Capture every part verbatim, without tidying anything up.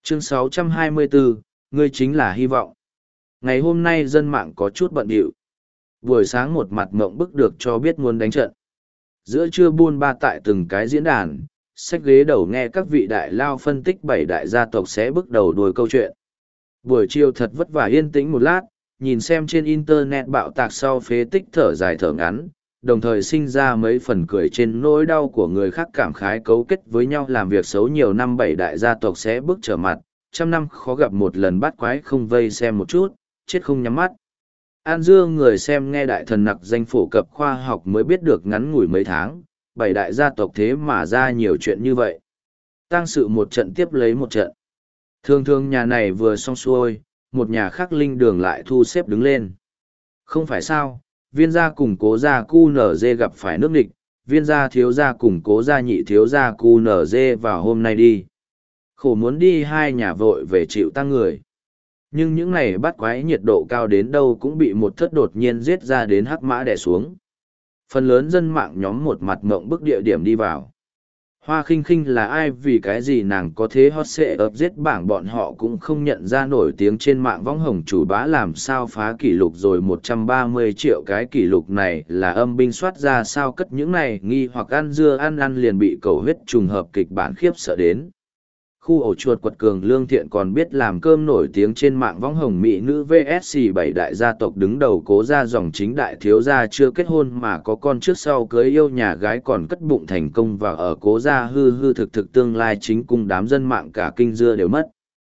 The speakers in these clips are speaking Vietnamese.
Chương sáu trăm hai mươi bốn, ngươi chính là hy vọng. Ngày hôm nay dân mạng có chút bận rộn. Buổi sáng một mặt mộng bức được cho biết muốn đánh trận. Giữa trưa buôn ba tại từng cái diễn đàn, xách ghế đầu nghe các vị đại lao phân tích bảy đại gia tộc sẽ bước đầu đuôi câu chuyện. Buổi chiều thật vất vả yên tĩnh một lát, nhìn xem trên internet bạo tạc sau phế tích thở dài thở ngắn, đồng thời sinh ra mấy phần cười trên nỗi đau của người khác cảm khái cấu kết với nhau làm việc xấu nhiều năm bảy đại gia tộc sẽ bước trở mặt, trăm năm khó gặp một lần bắt quái không vây xem một chút, chết không nhắm mắt. An Dương người xem nghe đại thần nặc danh phổ cập khoa học mới biết được ngắn ngủi mấy tháng, bảy đại gia tộc thế mà ra nhiều chuyện như vậy. Tang sự một trận tiếp lấy một trận. Thường thường nhà này vừa xong xuôi, một nhà khác linh đường lại thu xếp đứng lên. Không phải sao, viên gia cùng cố gia cu nở dê gặp phải nước địch, viên gia thiếu gia cùng cố gia nhị thiếu gia cu nở dê vào hôm nay đi. Khổ muốn đi hai nhà vội về chịu tăng người. Nhưng những này bắt quái nhiệt độ cao đến đâu cũng bị một thất đột nhiên giết ra đến hắc mã đè xuống. Phần lớn dân mạng nhóm một mặt mộng bức địa điểm đi vào. Hoa khinh khinh là ai vì cái gì nàng có thế hot sẽ ập giết bảng bọn họ cũng không nhận ra nổi tiếng trên mạng võng hồng chủ bá làm sao phá kỷ lục rồi một trăm ba mươi triệu cái kỷ lục này là âm binh soát ra sao cất những này nghi hoặc ăn dưa ăn ăn liền bị cầu huyết trùng hợp kịch bản khiếp sợ đến. Khu ổ chuột quật cường lương thiện còn biết làm cơm nổi tiếng trên mạng võng hồng mỹ nữ vê ét xê bảy đại gia tộc đứng đầu cố gia dòng chính đại thiếu gia chưa kết hôn mà có con trước sau cưới yêu nhà gái còn cất bụng thành công và ở cố gia hư hư thực thực tương lai chính cung đám dân mạng cả kinh dưa đều mất.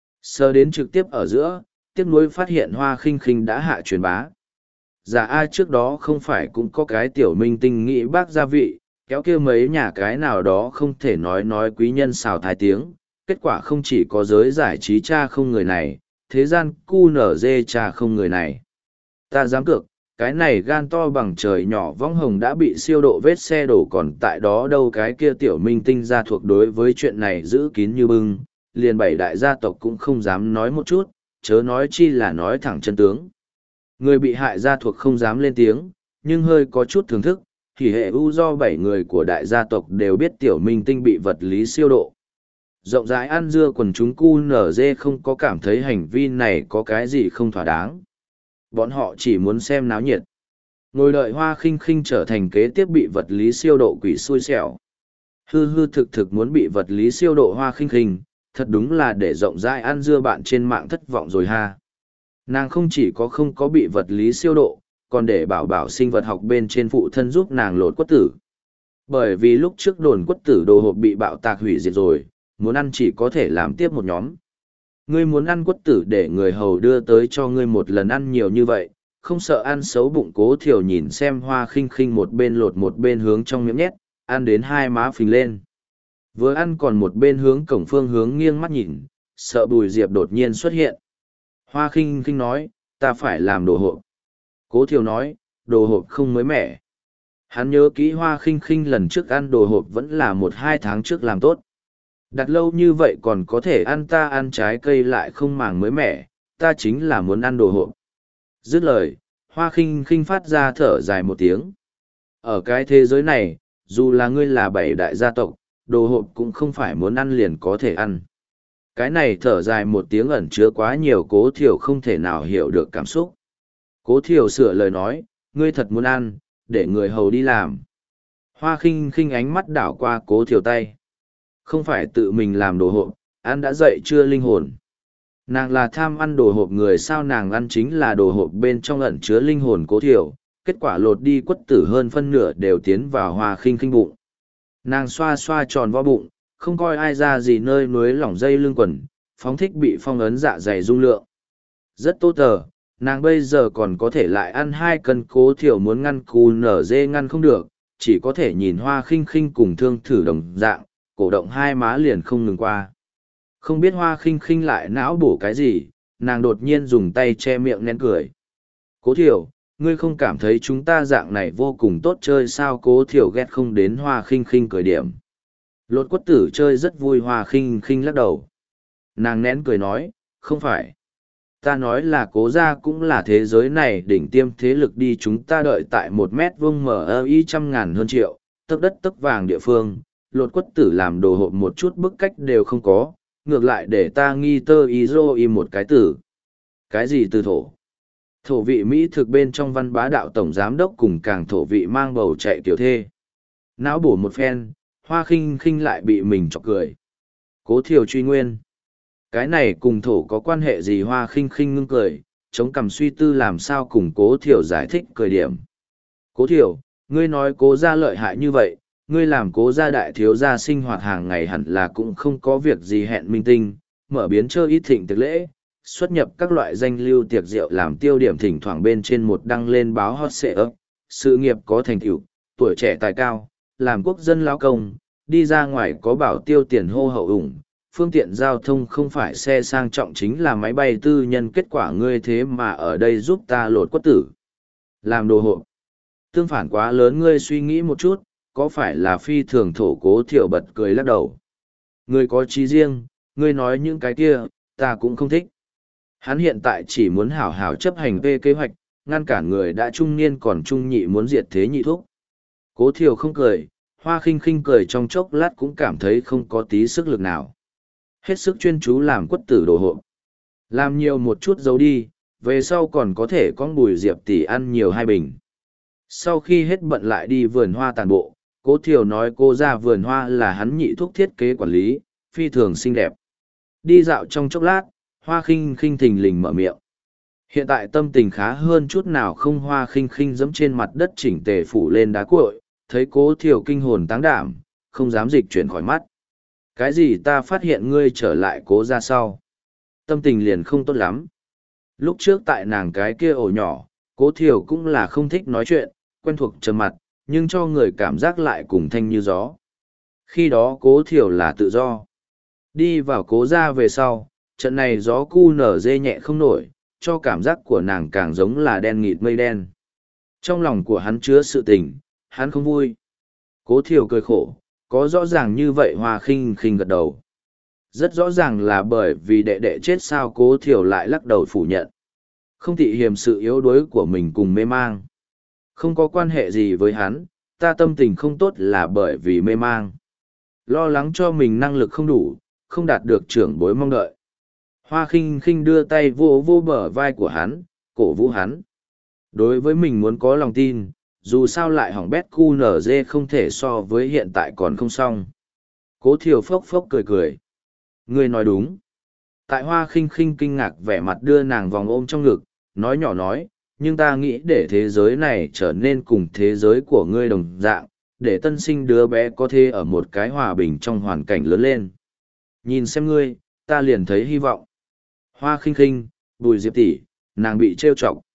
Sơ đến trực tiếp ở giữa, tiếc nuối phát hiện Hoa Khinh Khinh đã hạ truyền bá. Giả ai trước đó không phải cũng có cái tiểu minh tinh nghĩ bác gia vị, kéo kia mấy nhà cái nào đó không thể nói nói quý nhân xào thái tiếng. Kết quả không chỉ có giới giải trí cha không người này, thế gian cu nở dê cha không người này. Ta dám cược, cái này gan to bằng trời nhỏ võng hồng đã bị siêu độ vết xe đổ còn tại đó đâu cái kia tiểu minh tinh gia thuộc đối với chuyện này giữ kín như bưng, liền bảy đại gia tộc cũng không dám nói một chút, chớ nói chi là nói thẳng chân tướng. Người bị hại gia thuộc không dám lên tiếng, nhưng hơi có chút thưởng thức, thì hệ u do bảy người của đại gia tộc đều biết tiểu minh tinh bị vật lý siêu độ. Rộng rãi ăn dưa quần chúng cu nở dê không có cảm thấy hành vi này có cái gì không thỏa đáng. Bọn họ chỉ muốn xem náo nhiệt. Ngồi đợi Hoa Khinh Khinh trở thành kế tiếp bị vật lý siêu độ quỷ xui xẻo. Hư hư thực thực muốn bị vật lý siêu độ Hoa Khinh Khinh, thật đúng là để rộng rãi ăn dưa bạn trên mạng thất vọng rồi ha. Nàng không chỉ có không có bị vật lý siêu độ, còn để bảo bảo sinh vật học bên trên phụ thân giúp nàng lột quất tử. Bởi vì lúc trước đồn quất tử đồ hộp bị bạo tạc hủy diệt rồi, muốn ăn chỉ có thể làm tiếp một nhóm. Ngươi muốn ăn quất tử để người hầu đưa tới cho ngươi một lần ăn nhiều như vậy, không sợ ăn xấu bụng Cố Thiều nhìn xem Hoa Khinh Khinh một bên lột một bên hướng trong miệng nhét, ăn đến hai má phình lên. Vừa ăn còn một bên hướng cổng phương hướng nghiêng mắt nhìn, sợ Bùi Diệp đột nhiên xuất hiện. Hoa Khinh Khinh nói, ta phải làm đồ hộp. Cố Thiều nói, đồ hộp không mới mẻ. Hắn nhớ kỹ Hoa Khinh Khinh lần trước ăn đồ hộp vẫn là một hai tháng trước làm tốt. Đặt lâu như vậy còn có thể ăn ta ăn trái cây lại không màng mới mẻ, ta chính là muốn ăn đồ hộp. Dứt lời, Hoa Khinh Khinh phát ra thở dài một tiếng. Ở cái thế giới này, dù là ngươi là bảy đại gia tộc, đồ hộp cũng không phải muốn ăn liền có thể ăn. Cái này thở dài một tiếng ẩn chứa quá nhiều Cố Thiều không thể nào hiểu được cảm xúc. Cố Thiều sửa lời nói, ngươi thật muốn ăn, để người hầu đi làm. Hoa Khinh Khinh ánh mắt đảo qua Cố Thiều tay. Không phải tự mình làm đồ hộp, ăn đã dậy chưa linh hồn. Nàng là tham ăn đồ hộp người sao nàng ăn chính là đồ hộp bên trong ẩn chứa linh hồn Cố Thiều, kết quả lột đi quất tử hơn phân nửa đều tiến vào Hoa Khinh Khinh bụng. Nàng xoa xoa tròn vo bụng, không coi ai ra gì nơi núi lỏng dây lưng quần, phóng thích bị phong ấn dạ dày dung lượng. Rất tốt tờ, nàng bây giờ còn có thể lại ăn hai cân Cố Thiều muốn ngăn cù nở dê ngăn không được, chỉ có thể nhìn Hoa Khinh Khinh cùng thương thử đồng dạng, cổ động hai má liền không ngừng qua. Không biết Hoa Khinh Khinh lại não bổ cái gì, nàng đột nhiên dùng tay che miệng nén cười. Cố Thiều, ngươi không cảm thấy chúng ta dạng này vô cùng tốt chơi sao? Cố Thiều ghét không đến Hoa Khinh Khinh cười điểm. Lột quất tử chơi rất vui. Hoa Khinh Khinh lắc đầu. Nàng nén cười nói, không phải. Ta nói là Cố gia cũng là thế giới này đỉnh tiêm thế lực đi, chúng ta đợi tại một mét vuông mở y trăm ngàn hơn triệu, tấc đất tấc vàng địa phương, lột quất tử làm đồ hộp một chút bức cách đều không có, ngược lại để ta nghi tơ ý dô y một cái từ. Cái gì từ thổ? Thổ vị Mỹ thực bên trong Văn Bá Đạo tổng giám đốc cùng càng thổ vị mang bầu chạy tiểu thê. Não bổ một phen, Hoa Khinh Khinh lại bị mình chọc cười. Cố Thiều truy nguyên. Cái này cùng thổ có quan hệ gì? Hoa Khinh Khinh ngưng cười, chống cằm suy tư làm sao cùng Cố Thiều giải thích cười điểm. Cố Thiều, ngươi nói Cố gia lợi hại như vậy, ngươi làm Cố gia đại thiếu gia sinh hoạt hàng ngày hẳn là cũng không có việc gì hẹn minh tinh, mở biến chơi ít thịnh tiệc lễ, xuất nhập các loại danh lưu tiệc rượu làm tiêu điểm, thỉnh thoảng bên trên một đăng lên báo hot search, sự nghiệp có thành tựu, tuổi trẻ tài cao, làm quốc dân lao công, đi ra ngoài có bảo tiêu tiền hô hậu ủng, phương tiện giao thông không phải xe sang trọng chính là máy bay tư nhân, kết quả ngươi thế mà ở đây giúp ta lột quất tử. Làm đồ hộ. Tương phản quá lớn, ngươi suy nghĩ một chút, có phải là phi thường thổ? Cố Thiệu bật cười lắc đầu. Ngươi có trí riêng, ngươi nói những cái kia, ta cũng không thích. Hắn hiện tại chỉ muốn hảo hảo chấp hành về kế hoạch, ngăn cản người đã trung niên còn trung nhị muốn diệt thế nhị thúc. Cố Thiều không cười, Hoa Khinh Khinh cười trong chốc lát cũng cảm thấy không có tí sức lực nào. Hết sức chuyên chú làm quất tử đồ hộ. Làm nhiều một chút giấu đi, về sau còn có thể con Bùi Diệp tỷ ăn nhiều hai bình. Sau khi hết bận lại đi vườn hoa tàn bộ, Cố Thiều nói cô ra vườn hoa là hắn nhị thúc thiết kế quản lý, phi thường xinh đẹp. Đi dạo trong chốc lát, Hoa Khinh Khinh thình lình mở miệng. Hiện tại tâm tình khá hơn chút nào không? Hoa Khinh Khinh giẫm trên mặt đất chỉnh tề phủ lên đá cuội, thấy Cố Thiều kinh hồn táng đảm, không dám dịch chuyển khỏi mắt. Cái gì? Ta phát hiện ngươi trở lại Cố ra sau, tâm tình liền không tốt lắm. Lúc trước tại nàng cái kia ổ nhỏ, Cố Thiều cũng là không thích nói chuyện, quen thuộc trầm mặt, nhưng cho người cảm giác lại cùng thanh như gió. Khi đó Cố Thiều là tự do. Đi vào Cố ra về sau, trận này gió cu nở dê nhẹ không nổi, cho cảm giác của nàng càng giống là đen nghịt mây đen. Trong lòng của hắn chứa sự tình, hắn không vui. Cố Thiều cười khổ, có rõ ràng như vậy? Hoa Khinh Khinh gật đầu. Rất rõ ràng là bởi vì đệ đệ chết sao? Cố Thiều lại lắc đầu phủ nhận. Không thị hiềm sự yếu đuối của mình cùng mê mang. Không có quan hệ gì với hắn, ta tâm tình không tốt là bởi vì mê mang. Lo lắng cho mình năng lực không đủ, không đạt được trưởng bối mong đợi. Hoa Khinh Khinh đưa tay vô vô bờ vai của hắn, cổ vũ hắn. Đối với mình muốn có lòng tin, dù sao lại hỏng bét cu nở dê không thể so với hiện tại còn không xong. Cố Thiều phốc phốc cười cười. Ngươi nói đúng. Tại Hoa Khinh Khinh kinh ngạc vẻ mặt đưa nàng vòng ôm trong ngực, nói nhỏ nói, nhưng ta nghĩ để thế giới này trở nên cùng thế giới của ngươi đồng dạng, để tân sinh đứa bé có thể ở một cái hòa bình trong hoàn cảnh lớn lên. Nhìn xem ngươi, ta liền thấy hy vọng. Hoa Khinh Khinh, Bùi Diệp tỷ, nàng bị trêu chọc.